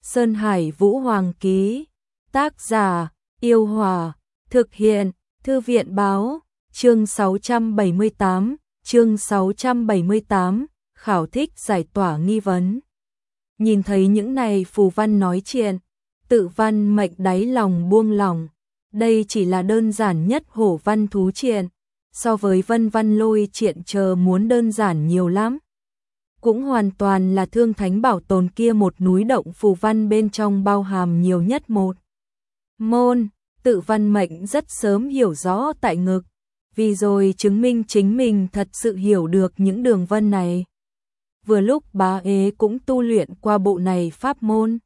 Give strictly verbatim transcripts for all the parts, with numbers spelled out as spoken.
Sơn Hải Vũ Hoàng ký. Tác giả, Yêu Hòa. Thực hiện, Thư viện Báo. Chương sáu trăm bảy mươi tám. Chương sáu trăm bảy mươi tám. Khảo thích giải tỏa nghi vấn. Nhìn thấy những này phù văn nói chuyện, Tự Văn Mệnh đáy lòng buông lỏng. Đây chỉ là đơn giản nhất hổ văn thú triện, so với vân văn lôi triện chờ muốn đơn giản nhiều lắm. Cũng hoàn toàn là Thương Thánh bảo tồn kia một núi động phù văn bên trong bao hàm nhiều nhất một môn. Tự Văn Mệnh rất sớm hiểu rõ tại ngực, vì rồi chứng minh chính mình thật sự hiểu được những đường vân này. Vừa lúc bá ế cũng tu luyện qua bộ này pháp môn.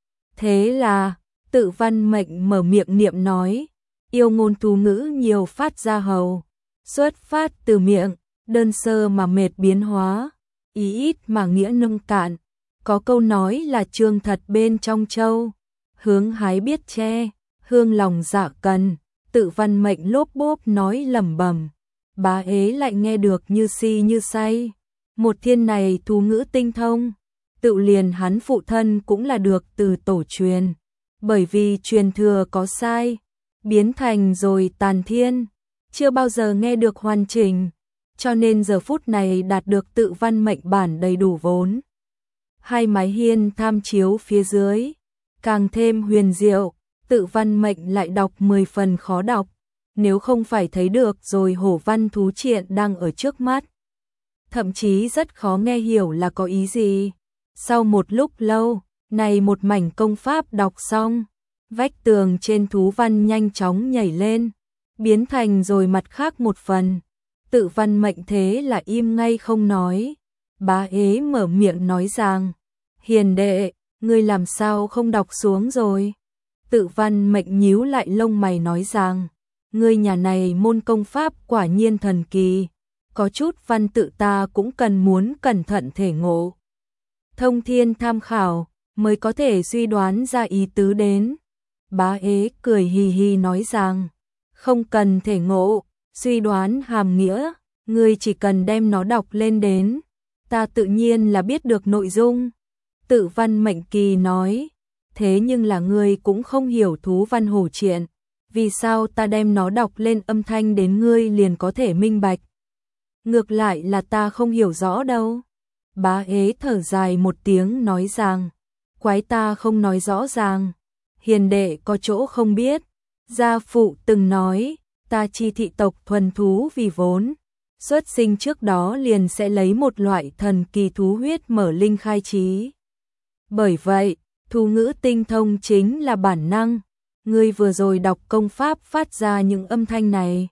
Thế là, Tự Văn Mệnh mở miệng niệm nói, yêu ngôn thú ngữ nhiều phát ra hầu, xuất phát từ miệng, đơn sơ mà mệt biến hóa, ý ít mà nghĩa nông cạn. Có câu nói là trương thật bên trong châu, hướng hái biết che, hương lòng dạ cần. Tự Văn Mệnh lốp bốp nói lẩm bẩm, bá ế lại nghe được như si như say. Một thiên này thú ngữ tinh thông, tự liền hắn phụ thân cũng là được từ tổ truyền, bởi vì truyền thừa có sai, biến thành rồi tàn thiên, chưa bao giờ nghe được hoàn chỉnh, cho nên giờ phút này đạt được Tự Văn Mệnh bản đầy đủ vốn. Hai mái hiên tham chiếu phía dưới, càng thêm huyền diệu. Tự Văn Mệnh lại đọc mười phần khó đọc, nếu không phải thấy được rồi hổ văn thú triện đang ở trước mắt. Thậm chí rất khó nghe hiểu là có ý gì. Sau một lúc lâu, này một mảnh công pháp đọc xong, vách tường trên thú văn nhanh chóng nhảy lên, biến thành rồi mặt khác một phần. Tự Văn Mệnh thế là im ngay không nói. Bá ế mở miệng nói rằng, hiền đệ, ngươi làm sao không đọc xuống rồi? Tự Văn Mệnh nhíu lại lông mày nói rằng, ngươi nhà này môn công pháp quả nhiên thần kỳ, có chút văn tự ta cũng cần muốn cẩn thận thể ngộ. Thông thiên tham khảo, mới có thể suy đoán ra ý tứ đến. Bá ế cười hì hì nói rằng, không cần thể ngộ, suy đoán hàm nghĩa, ngươi chỉ cần đem nó đọc lên đến, ta tự nhiên là biết được nội dung. Tự Văn Mệnh kỳ nói, thế nhưng là ngươi cũng không hiểu thú văn hổ triện, vì sao ta đem nó đọc lên âm thanh đến ngươi liền có thể minh bạch? Ngược lại là ta không hiểu rõ đâu. Bá ế thở dài một tiếng nói rằng, quái ta không nói rõ ràng, hiền đệ có chỗ không biết. Gia phụ từng nói, ta chi thị tộc thuần thú vì vốn, xuất sinh trước đó liền sẽ lấy một loại thần kỳ thú huyết mở linh khai trí. Bởi vậy, thú ngữ tinh thông chính là bản năng. Ngươi vừa rồi đọc công pháp phát ra những âm thanh này,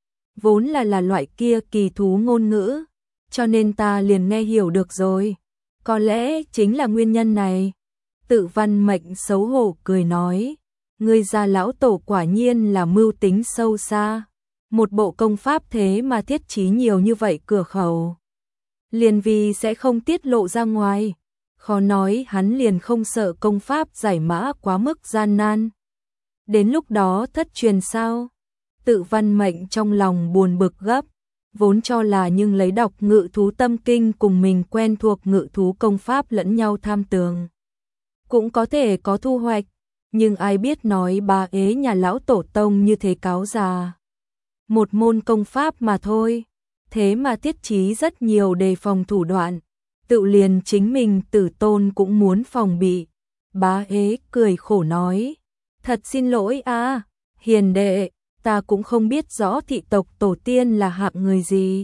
vốn là là loại kia kỳ thú ngôn ngữ, cho nên ta liền nghe hiểu được rồi. Có lẽ chính là nguyên nhân này. Tự Văn Mệnh xấu hổ cười nói, ngươi gia lão tổ quả nhiên là mưu tính sâu xa. Một bộ công pháp thế mà thiết trí nhiều như vậy cửa khẩu, liền vì sẽ không tiết lộ ra ngoài. Khó nói hắn liền không sợ công pháp giải mã quá mức gian nan, đến lúc đó thất truyền sao? Tự Văn Mệnh trong lòng buồn bực gấp, vốn cho là nhưng lấy đọc Ngự Thú Tâm Kinh cùng mình quen thuộc ngự thú công pháp lẫn nhau tham tường, cũng có thể có thu hoạch, nhưng ai biết nói bá ế nhà lão tổ tông như thế cáo già. Một môn công pháp mà thôi, thế mà thiết trí rất nhiều đề phòng thủ đoạn, tự liền chính mình tử tôn cũng muốn phòng bị. Bá ế cười khổ nói, thật xin lỗi a, hiền đệ, ta cũng không biết rõ thị tộc tổ tiên là hạng người gì.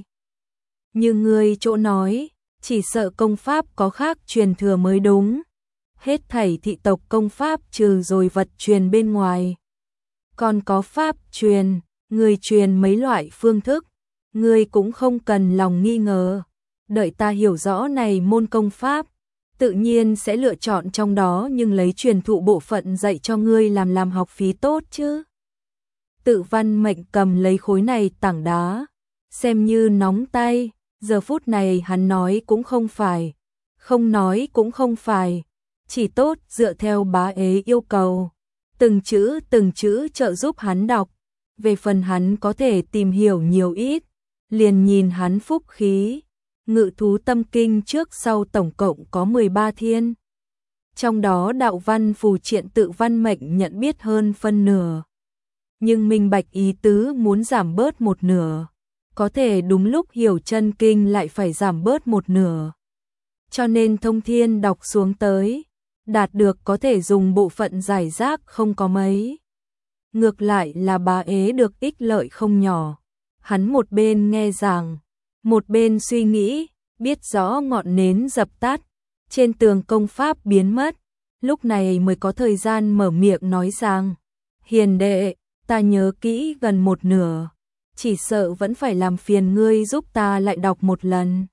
Như ngươi chỗ nói, chỉ sợ công pháp có khác truyền thừa mới đúng. Hết thảy thị tộc công pháp trừ rồi vật truyền bên ngoài, còn có pháp truyền, người truyền mấy loại phương thức, ngươi cũng không cần lòng nghi ngờ. Đợi ta hiểu rõ này môn công pháp, tự nhiên sẽ lựa chọn trong đó nhưng lấy truyền thụ bộ phận dạy cho ngươi làm làm học phí tốt chứ. Tự Văn Mệnh cầm lấy khối này tảng đá, xem như nóng tay, giờ phút này hắn nói cũng không phải, không nói cũng không phải, chỉ tốt dựa theo bá ế yêu cầu, từng chữ từng chữ trợ giúp hắn đọc. Về phần hắn có thể tìm hiểu nhiều ít, liền nhìn hắn phúc khí. Ngự Thú Tâm Kinh trước sau tổng cộng có mười ba thiên. Trong đó đạo văn phù triện tự văn mệnh nhận biết hơn phân nửa. Nhưng minh bạch ý tứ muốn giảm bớt một nửa. Có thể đúng lúc hiểu chân kinh lại phải giảm bớt một nửa. Cho nên thông thiên đọc xuống tới, đạt được có thể dùng bộ phận giải rác không có mấy. Ngược lại là bá ế được ích lợi không nhỏ. Hắn một bên nghe giảng, một bên suy nghĩ, biết rõ ngọn nến dập tắt, trên tường công pháp biến mất, lúc này mới có thời gian mở miệng nói rằng, hiền đệ, ta nhớ kỹ gần một nửa, chỉ sợ vẫn phải làm phiền ngươi giúp ta lại đọc một lần.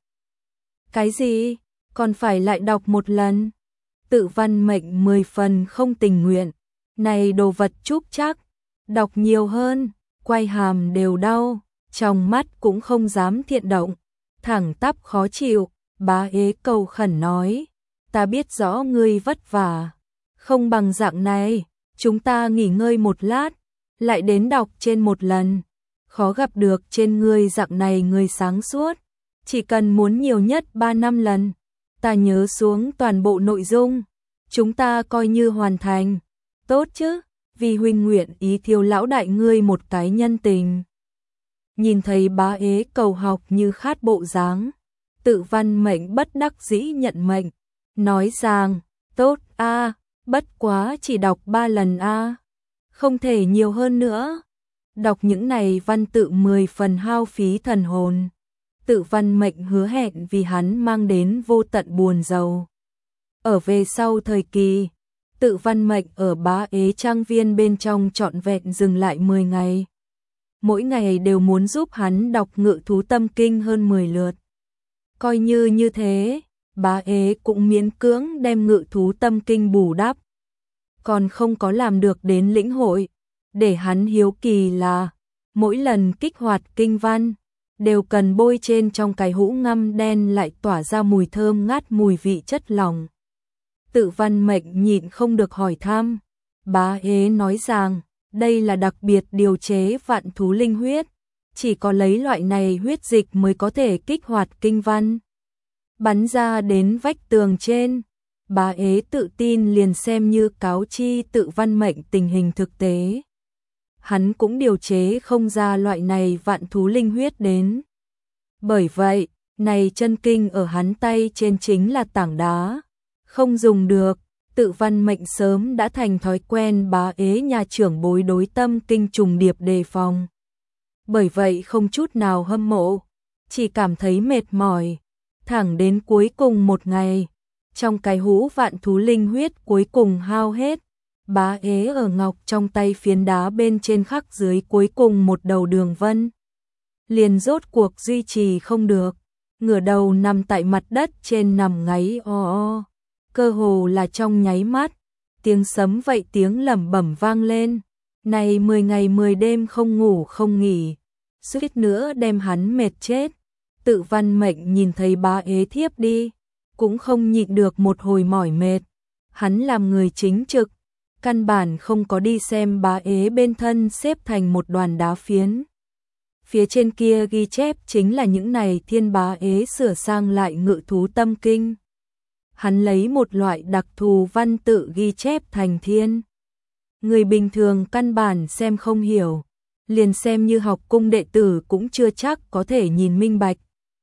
Cái gì? Còn phải lại đọc một lần? Tự văn mệnh mười phần không tình nguyện, này đồ vật trúc chắc, đọc nhiều hơn, quay hàm đều đau, trong mắt cũng không dám thiện động, thẳng tắp khó chịu, bá ế cầu khẩn nói, ta biết rõ ngươi vất vả, không bằng dạng này, chúng ta nghỉ ngơi một lát, lại đến đọc trên một lần, khó gặp được trên ngươi dạng này người sáng suốt, chỉ cần muốn nhiều nhất ba năm lần, ta nhớ xuống toàn bộ nội dung, chúng ta coi như hoàn thành, tốt chứ, vì huynh nguyện ý thiếu lão đại ngươi một cái nhân tình. Nhìn thấy bá ế cầu học như khát bộ dáng, tự văn mệnh bất đắc dĩ nhận mệnh, nói rằng, tốt a, bất quá chỉ đọc ba lần a, không thể nhiều hơn nữa. Đọc những này văn tự mười phần hao phí thần hồn. Tự văn mệnh hứa hẹn vì hắn mang đến vô tận buồn rầu. Ở về sau thời kỳ, tự văn mệnh ở bá ế trang viên bên trong trọn vẹn dừng lại mười ngày. Mỗi ngày đều muốn giúp hắn đọc ngự thú tâm kinh hơn mười lượt. Coi như như thế, bá ế cũng miễn cưỡng đem ngự thú tâm kinh bù đắp. Còn không có làm được đến lĩnh hội, để hắn hiếu kỳ là, mỗi lần kích hoạt kinh văn, đều cần bôi trên trong cái hũ ngăm đen lại tỏa ra mùi thơm ngát mùi vị chất lỏng. Tự văn mệnh nhịn không được hỏi thăm, bá ế nói rằng, đây là đặc biệt điều chế vạn thú linh huyết, chỉ có lấy loại này huyết dịch mới có thể kích hoạt kinh văn. Bắn ra đến vách tường trên, bá ế tự tin liền xem như cáo chi tự văn mệnh tình hình thực tế. Hắn cũng điều chế không ra loại này vạn thú linh huyết đến. Bởi vậy, này chân kinh ở hắn tay trên chính là tảng đá, không dùng được. Tự văn mệnh sớm đã thành thói quen bá ế nhà trưởng bối đối tâm kinh trùng điệp đề phòng. Bởi vậy không chút nào hâm mộ, chỉ cảm thấy mệt mỏi. Thẳng đến cuối cùng một ngày, trong cái hũ vạn thú linh huyết cuối cùng hao hết, bá ế ở ngọc trong tay phiến đá bên trên khắc dưới cuối cùng một đầu đường vân. Liền rốt cuộc duy trì không được, ngửa đầu nằm tại mặt đất trên nằm ngáy o o. Cơ hồ là trong nháy mắt, tiếng sấm vậy tiếng lẩm bẩm vang lên, này mười ngày mười đêm không ngủ không nghỉ, suýt nữa đem hắn mệt chết. Tự văn mệnh nhìn thấy bá ế thiếp đi, cũng không nhịn được một hồi mỏi mệt, hắn làm người chính trực, căn bản không có đi xem bá ế bên thân xếp thành một đoàn đá phiến. Phía trên kia ghi chép chính là những này thiên bá ế sửa sang lại ngự thú tâm kinh. Hắn lấy một loại đặc thù văn tự ghi chép thành thiên. Người bình thường căn bản xem không hiểu, liền xem như học cung đệ tử cũng chưa chắc có thể nhìn minh bạch.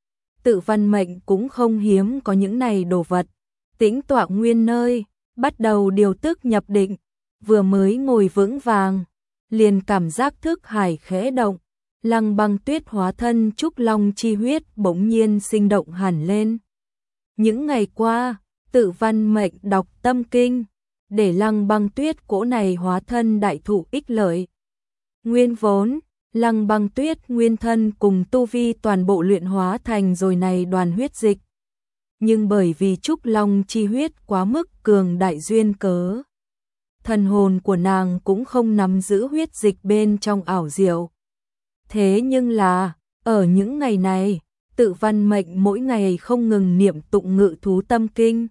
Tự văn mệnh cũng không hiếm có những này đồ vật, tĩnh tọa nguyên nơi, bắt đầu điều tức nhập định, vừa mới ngồi vững vàng, liền cảm giác thức hải khẽ động, Lăng Băng Tuyết hóa thân trúc long chi huyết bỗng nhiên sinh động hẳn lên. Những ngày qua, tự văn mệnh đọc tâm kinh, để Lăng Băng Tuyết cỗ này hóa thân đại thụ ích lợi. Nguyên vốn, Lăng Băng Tuyết nguyên thân cùng tu vi toàn bộ luyện hóa thành rồi này đoàn huyết dịch. Nhưng bởi vì trúc long chi huyết quá mức cường đại duyên cớ, thần hồn của nàng cũng không nắm giữ huyết dịch bên trong ảo diệu. Thế nhưng là, ở những ngày này, tự văn mệnh mỗi ngày không ngừng niệm tụng ngự thú tâm kinh.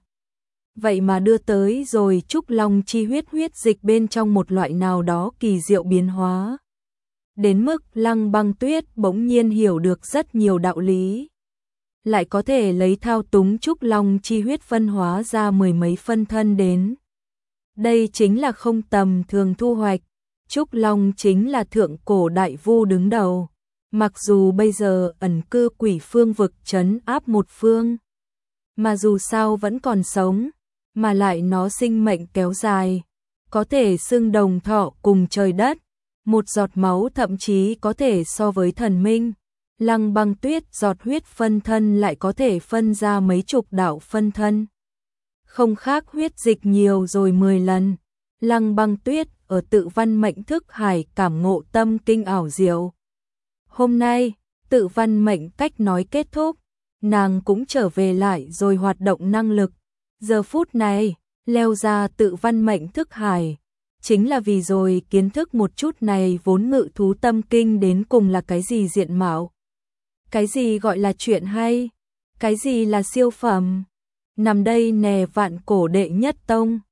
Vậy mà đưa tới rồi trúc long chi huyết huyết dịch bên trong một loại nào đó kỳ diệu biến hóa. Đến mức Lăng Băng Tuyết bỗng nhiên hiểu được rất nhiều đạo lý. lại có thể lấy thao túng trúc long chi huyết phân hóa ra mười mấy phân thân đến. Đây chính là không tầm thường thu hoạch. Trúc Long chính là thượng cổ đại vu đứng đầu. Mặc dù bây giờ ẩn cư quỷ phương vực trấn áp một phương, mà dù sao vẫn còn sống, mà lại nó sinh mệnh kéo dài, có thể xưng đồng thọ cùng trời đất, một giọt máu thậm chí có thể so với thần minh. Lăng Băng Tuyết giọt huyết phân thân lại có thể phân ra mấy chục đạo phân thân. Không khác huyết dịch nhiều rồi mười lần. Lăng Băng Tuyết ở tự văn mệnh thức hải cảm ngộ tâm kinh ảo diệu. Hôm nay, tự văn mệnh cách nói kết thúc, nàng cũng trở về lại rồi hoạt động năng lực. Giờ phút này, leo ra tự văn mệnh thức hải, chính là vì rồi kiến thức một chút này vốn ngự thú tâm kinh đến cùng là cái gì diện mạo. Cái gì gọi là chuyện hay, cái gì là siêu phẩm. Nằm đây nè vạn cổ đệ nhất tông.